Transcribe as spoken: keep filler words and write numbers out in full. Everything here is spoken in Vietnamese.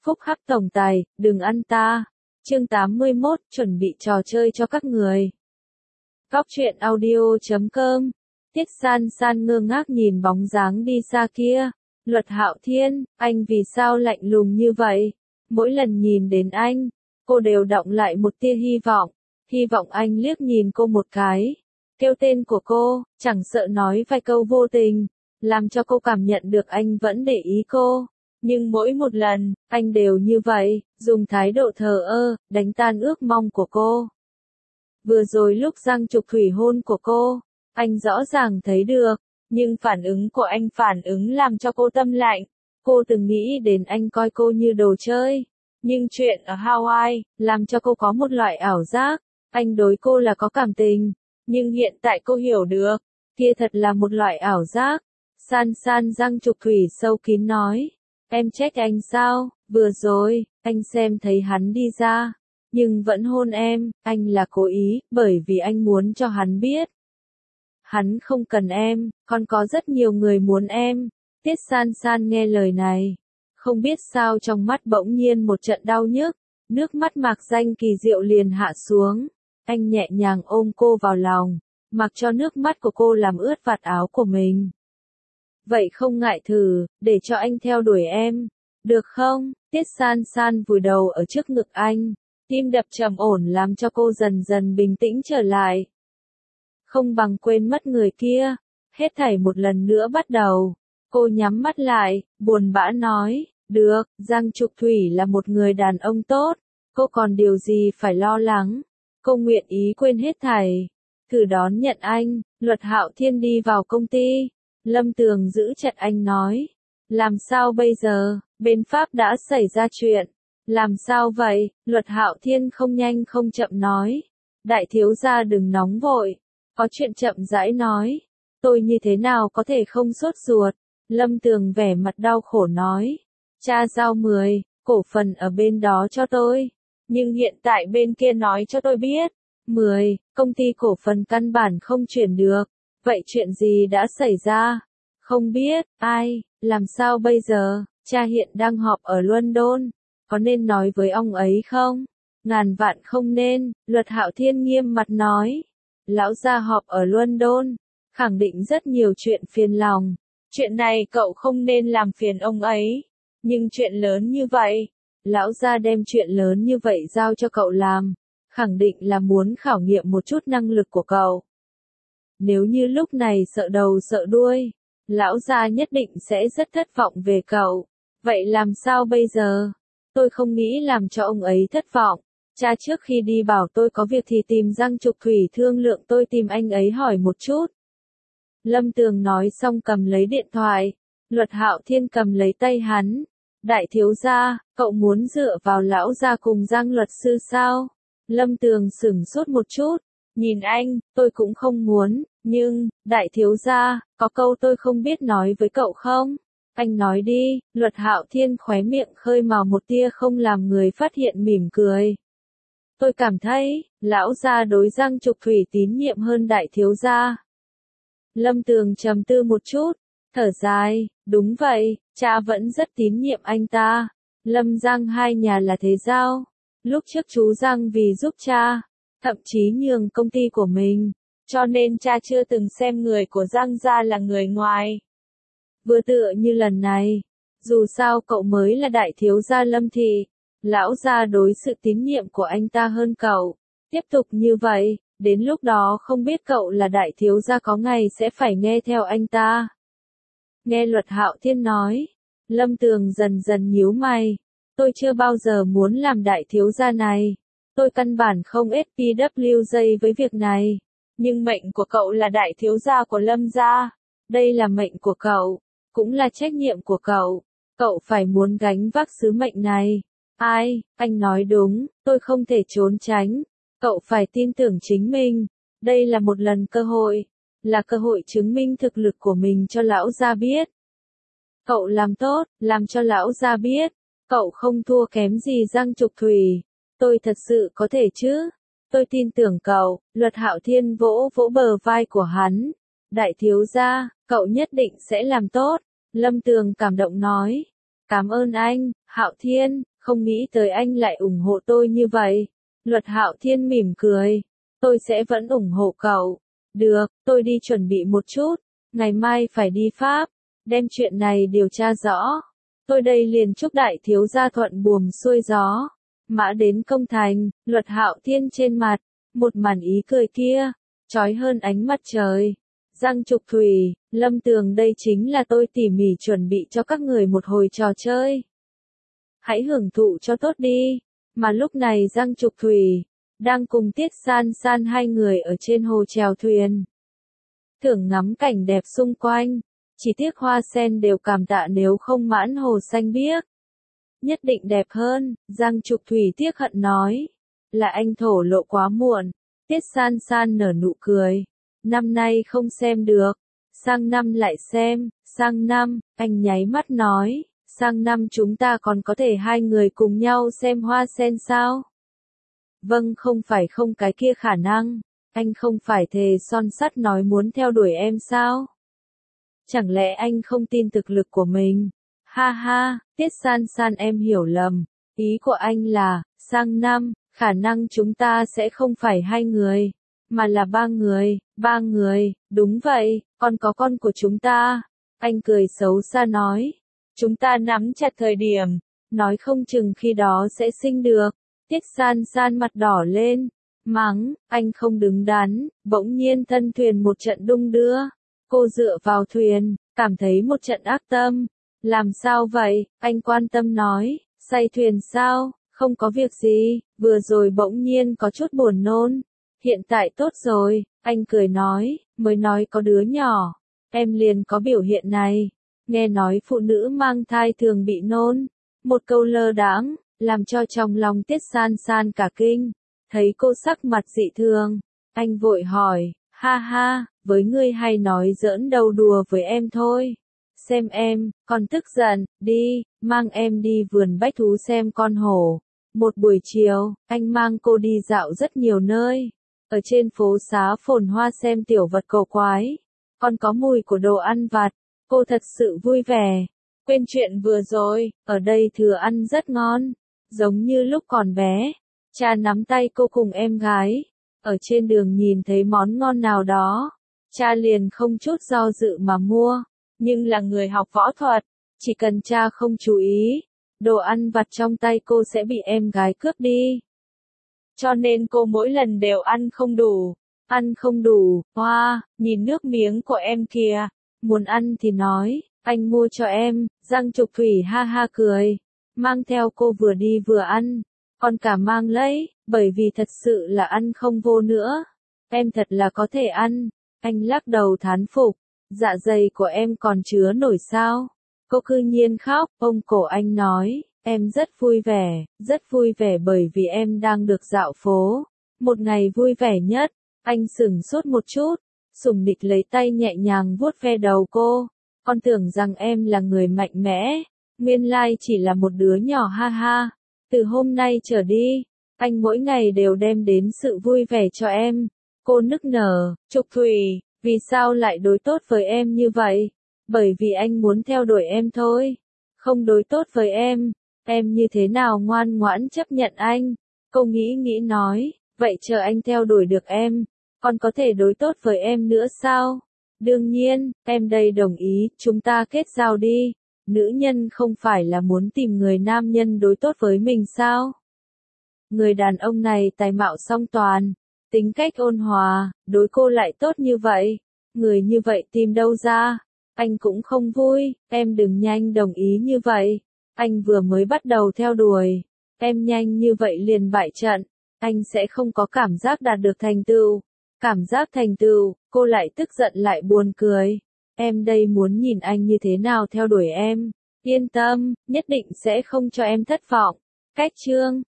Phúc hắc tổng tài, đừng ăn ta. Chương tám mươi mốt, chuẩn bị trò chơi cho các người. Góc truyện audio chấm com. Tiết San San ngơ ngác nhìn bóng dáng đi xa kia. Luật Hạo Thiên, anh vì sao lạnh lùng như vậy? Mỗi lần nhìn đến anh, cô đều đọng lại một tia hy vọng. Hy vọng anh liếc nhìn cô một cái. Kêu tên của cô, chẳng sợ nói vài câu vô tình, làm cho cô cảm nhận được anh vẫn để ý cô. Nhưng mỗi một lần, anh đều như vậy, dùng thái độ thờ ơ, đánh tan ước mong của cô. Vừa rồi lúc Giang Trục Thủy hôn của cô, anh rõ ràng thấy được, nhưng phản ứng của anh phản ứng làm cho cô tâm lạnh. Cô từng nghĩ đến anh coi cô như đồ chơi, nhưng chuyện ở Hawaii, làm cho cô có một loại ảo giác, anh đối cô là có cảm tình, nhưng hiện tại cô hiểu được, kia thật là một loại ảo giác. San San Giang Trục Thủy sâu kín nói. Em trách anh sao, vừa rồi, anh xem thấy hắn đi ra, nhưng vẫn hôn em, anh là cố ý, bởi vì anh muốn cho hắn biết. Hắn không cần em, còn có rất nhiều người muốn em. Tiết San San nghe lời này, không biết sao trong mắt bỗng nhiên một trận đau nhức, nước mắt Mạc Danh Kỳ Diệu liền hạ xuống. Anh nhẹ nhàng ôm cô vào lòng, mặc cho nước mắt của cô làm ướt vạt áo của mình. Vậy không ngại thử, để cho anh theo đuổi em, được không? Tiết San San vùi đầu ở trước ngực anh, tim đập trầm ổn làm cho cô dần dần bình tĩnh trở lại. Không bằng quên mất người kia, hết thảy một lần nữa bắt đầu. Cô nhắm mắt lại, buồn bã nói, được, Giang Trục Thủy là một người đàn ông tốt, cô còn điều gì phải lo lắng, cô nguyện ý quên hết thảy, thử đón nhận anh. Luật Hạo Thiên đi vào công ty. Lâm Tường giữ chặt anh nói, làm sao bây giờ, bên Pháp đã xảy ra chuyện, làm sao vậy? Luật Hạo Thiên không nhanh không chậm nói, đại thiếu gia đừng nóng vội, có chuyện chậm rãi nói, tôi như thế nào có thể không sốt ruột? Lâm Tường vẻ mặt đau khổ nói, cha giao mười, cổ phần ở bên đó cho tôi, nhưng hiện tại bên kia nói cho tôi biết, mười, công ty cổ phần căn bản không chuyển được. Vậy chuyện gì đã xảy ra? Không biết, ai, làm sao bây giờ? Cha hiện đang họp ở London, có nên nói với ông ấy không? Ngàn vạn không nên, Luật Hạo Thiên nghiêm mặt nói. Lão gia họp ở London, khẳng định rất nhiều chuyện phiền lòng. Chuyện này cậu không nên làm phiền ông ấy. Nhưng chuyện lớn như vậy, lão gia đem chuyện lớn như vậy giao cho cậu làm, khẳng định là muốn khảo nghiệm một chút năng lực của cậu. Nếu như lúc này sợ đầu sợ đuôi, lão gia nhất định sẽ rất thất vọng về cậu. Vậy làm sao bây giờ? Tôi không nghĩ làm cho ông ấy thất vọng. Cha trước khi đi bảo tôi có việc thì tìm Giang Trục Thủy thương lượng, tôi tìm anh ấy hỏi một chút. Lâm Tường nói xong cầm lấy điện thoại. Luật Hạo Thiên cầm lấy tay hắn. Đại thiếu gia, cậu muốn dựa vào lão gia cùng Giang luật sư sao? Lâm Tường sửng sốt một chút. Nhìn anh, tôi cũng không muốn, nhưng, đại thiếu gia, có câu tôi không biết nói với cậu không? Anh nói đi. Luật Hạo Thiên khóe miệng khơi mào một tia không làm người phát hiện mỉm cười. Tôi cảm thấy, lão gia đối Giang Trục Thủy tín nhiệm hơn đại thiếu gia. Lâm Tường trầm tư một chút, thở dài, đúng vậy, cha vẫn rất tín nhiệm anh ta. Lâm Giang hai nhà là thế giao. Lúc trước chú Giang vì giúp cha, thậm chí nhường công ty của mình, cho nên cha chưa từng xem người của Giang gia là người ngoài. Vừa tựa như lần này, dù sao cậu mới là đại thiếu gia Lâm thị, lão gia đối sự tín nhiệm của anh ta hơn cậu. Tiếp tục như vậy, đến lúc đó không biết cậu là đại thiếu gia có ngày sẽ phải nghe theo anh ta. Nghe Luật Hạo Thiên nói, Lâm Tường dần dần nhíu mày. Tôi chưa bao giờ muốn làm đại thiếu gia này. Tôi căn bản không ét pê vê giây với việc này. Nhưng mệnh của cậu là đại thiếu gia của Lâm gia. Đây là mệnh của cậu, cũng là trách nhiệm của cậu. Cậu phải muốn gánh vác sứ mệnh này. Ai, anh nói đúng, tôi không thể trốn tránh. Cậu phải tin tưởng chính mình. Đây là một lần cơ hội. Là cơ hội chứng minh thực lực của mình cho lão gia biết. Cậu làm tốt, làm cho lão gia biết. Cậu không thua kém gì Giang Trục Thủy. Tôi thật sự có thể chứ? Tôi tin tưởng cậu. Luật Hạo Thiên vỗ vỗ bờ vai của hắn. Đại thiếu gia, cậu nhất định sẽ làm tốt. Lâm Tường cảm động nói. Cảm ơn anh, Hạo Thiên, Không nghĩ tới anh lại ủng hộ tôi như vậy. Luật Hạo Thiên mỉm cười. Tôi sẽ vẫn ủng hộ cậu. Được, tôi đi chuẩn bị một chút. Ngày mai phải đi Pháp. Đem chuyện này điều tra rõ. Tôi đây liền chúc đại thiếu gia thuận buồm xuôi gió. Mã đến công thành, Luật Hạo Thiên trên mặt. Một màn ý cười kia. Chói hơn ánh mặt trời. Giang Trục Thủy, Lâm Tường đây chính là tôi tỉ mỉ chuẩn bị cho các người một hồi trò chơi. Hãy hưởng thụ cho tốt đi. Mà lúc này Giang Trục Thủy, đang cùng Tiết San San hai người ở trên hồ chèo thuyền. Thưởng ngắm cảnh đẹp xung quanh. Chỉ tiếc hoa sen đều cảm tạ nếu không mãn hồ xanh biếc. Nhất định đẹp hơn, Giang Trục Thủy tiếc hận nói. Là anh thổ lộ quá muộn. Tiết San San nở nụ cười. Năm nay không xem được. Sang năm lại xem, sang năm, anh nháy mắt nói. Sang năm chúng ta còn có thể hai người cùng nhau xem hoa sen sao? Vâng, không phải không cái kia khả năng. Anh không phải thề son sắt nói muốn theo đuổi em sao? Chẳng lẽ anh không tin thực lực của mình? Ha ha, Tiết San San em hiểu lầm. Ý của anh là, sang năm, khả năng chúng ta sẽ không phải hai người, mà là ba người, ba người, đúng vậy, còn có con của chúng ta. Anh cười xấu xa nói. Chúng ta nắm chặt thời điểm, nói không chừng khi đó sẽ sinh được. Tiết San San mặt đỏ lên, mắng, anh không đứng đắn, bỗng nhiên thân thuyền một trận đung đưa. Cô dựa vào thuyền, cảm thấy một trận ác tâm. Làm sao vậy? Anh quan tâm nói, say thuyền sao? Không có việc gì, vừa rồi bỗng nhiên có chút buồn nôn. Hiện tại tốt rồi, anh cười nói, mới nói có đứa nhỏ. Em liền có biểu hiện này. Nghe nói phụ nữ mang thai thường bị nôn. Một câu lơ đãng, làm cho trong lòng Tiết San San cả kinh. Thấy cô sắc mặt dị thường, anh vội hỏi, ha ha, với ngươi hay nói giỡn đầu đùa với em thôi. Xem em, còn tức giận, đi, mang em đi vườn bách thú xem con hổ. Một buổi chiều, anh mang cô đi dạo rất nhiều nơi. Ở trên phố xá phồn hoa xem tiểu vật cổ quái. Còn có mùi của đồ ăn vặt. Cô thật sự vui vẻ. Quên chuyện vừa rồi, ở đây thừa ăn rất ngon. Giống như lúc còn bé. Cha nắm tay cô cùng em gái. Ở trên đường nhìn thấy món ngon nào đó. Cha liền không chút do dự mà mua. Nhưng là người học võ thuật. Chỉ cần cha không chú ý. Đồ ăn vặt trong tay cô sẽ bị em gái cướp đi. Cho nên cô mỗi lần đều ăn không đủ. Ăn không đủ, hoa, wow, nhìn nước miếng của em kìa. Muốn ăn thì nói, anh mua cho em. Giang Trục Thủy ha ha cười. Mang theo cô vừa đi vừa ăn. Còn cả mang lấy, bởi vì thật sự là ăn không vô nữa. Em thật là có thể ăn. Anh lắc đầu thán phục. Dạ dày của em còn chứa nổi sao? Cô cư nhiên khóc, ôm cổ anh nói. Em rất vui vẻ, rất vui vẻ bởi vì em đang được dạo phố. Một ngày vui vẻ nhất. Anh sửng sốt một chút. Sùng Địch lấy tay nhẹ nhàng vuốt ve đầu cô. Con tưởng rằng em là người mạnh mẽ. Nguyên lai chỉ là một đứa nhỏ ha ha. Từ hôm nay trở đi, anh mỗi ngày đều đem đến sự vui vẻ cho em. Cô nức nở, Trục Thủy, vì sao lại đối tốt với em như vậy? Bởi vì anh muốn theo đuổi em thôi. Không đối tốt với em, em như thế nào ngoan ngoãn chấp nhận anh? Cô nghĩ nghĩ nói, vậy chờ anh theo đuổi được em, còn có thể đối tốt với em nữa sao? Đương nhiên, em đây đồng ý, chúng ta kết giao đi. Nữ nhân không phải là muốn tìm người nam nhân đối tốt với mình sao? Người đàn ông này tài mạo song toàn, tính cách ôn hòa, đối cô lại tốt như vậy. Người như vậy tìm đâu ra? Anh cũng không vui, em đừng nhanh đồng ý như vậy. Anh vừa mới bắt đầu theo đuổi. Em nhanh như vậy liền bại trận. Anh sẽ không có cảm giác đạt được thành tựu. Cảm giác thành tựu, cô lại tức giận lại buồn cười. Em đây muốn nhìn anh như thế nào theo đuổi em. Yên tâm, nhất định sẽ không cho em thất vọng. Cách chương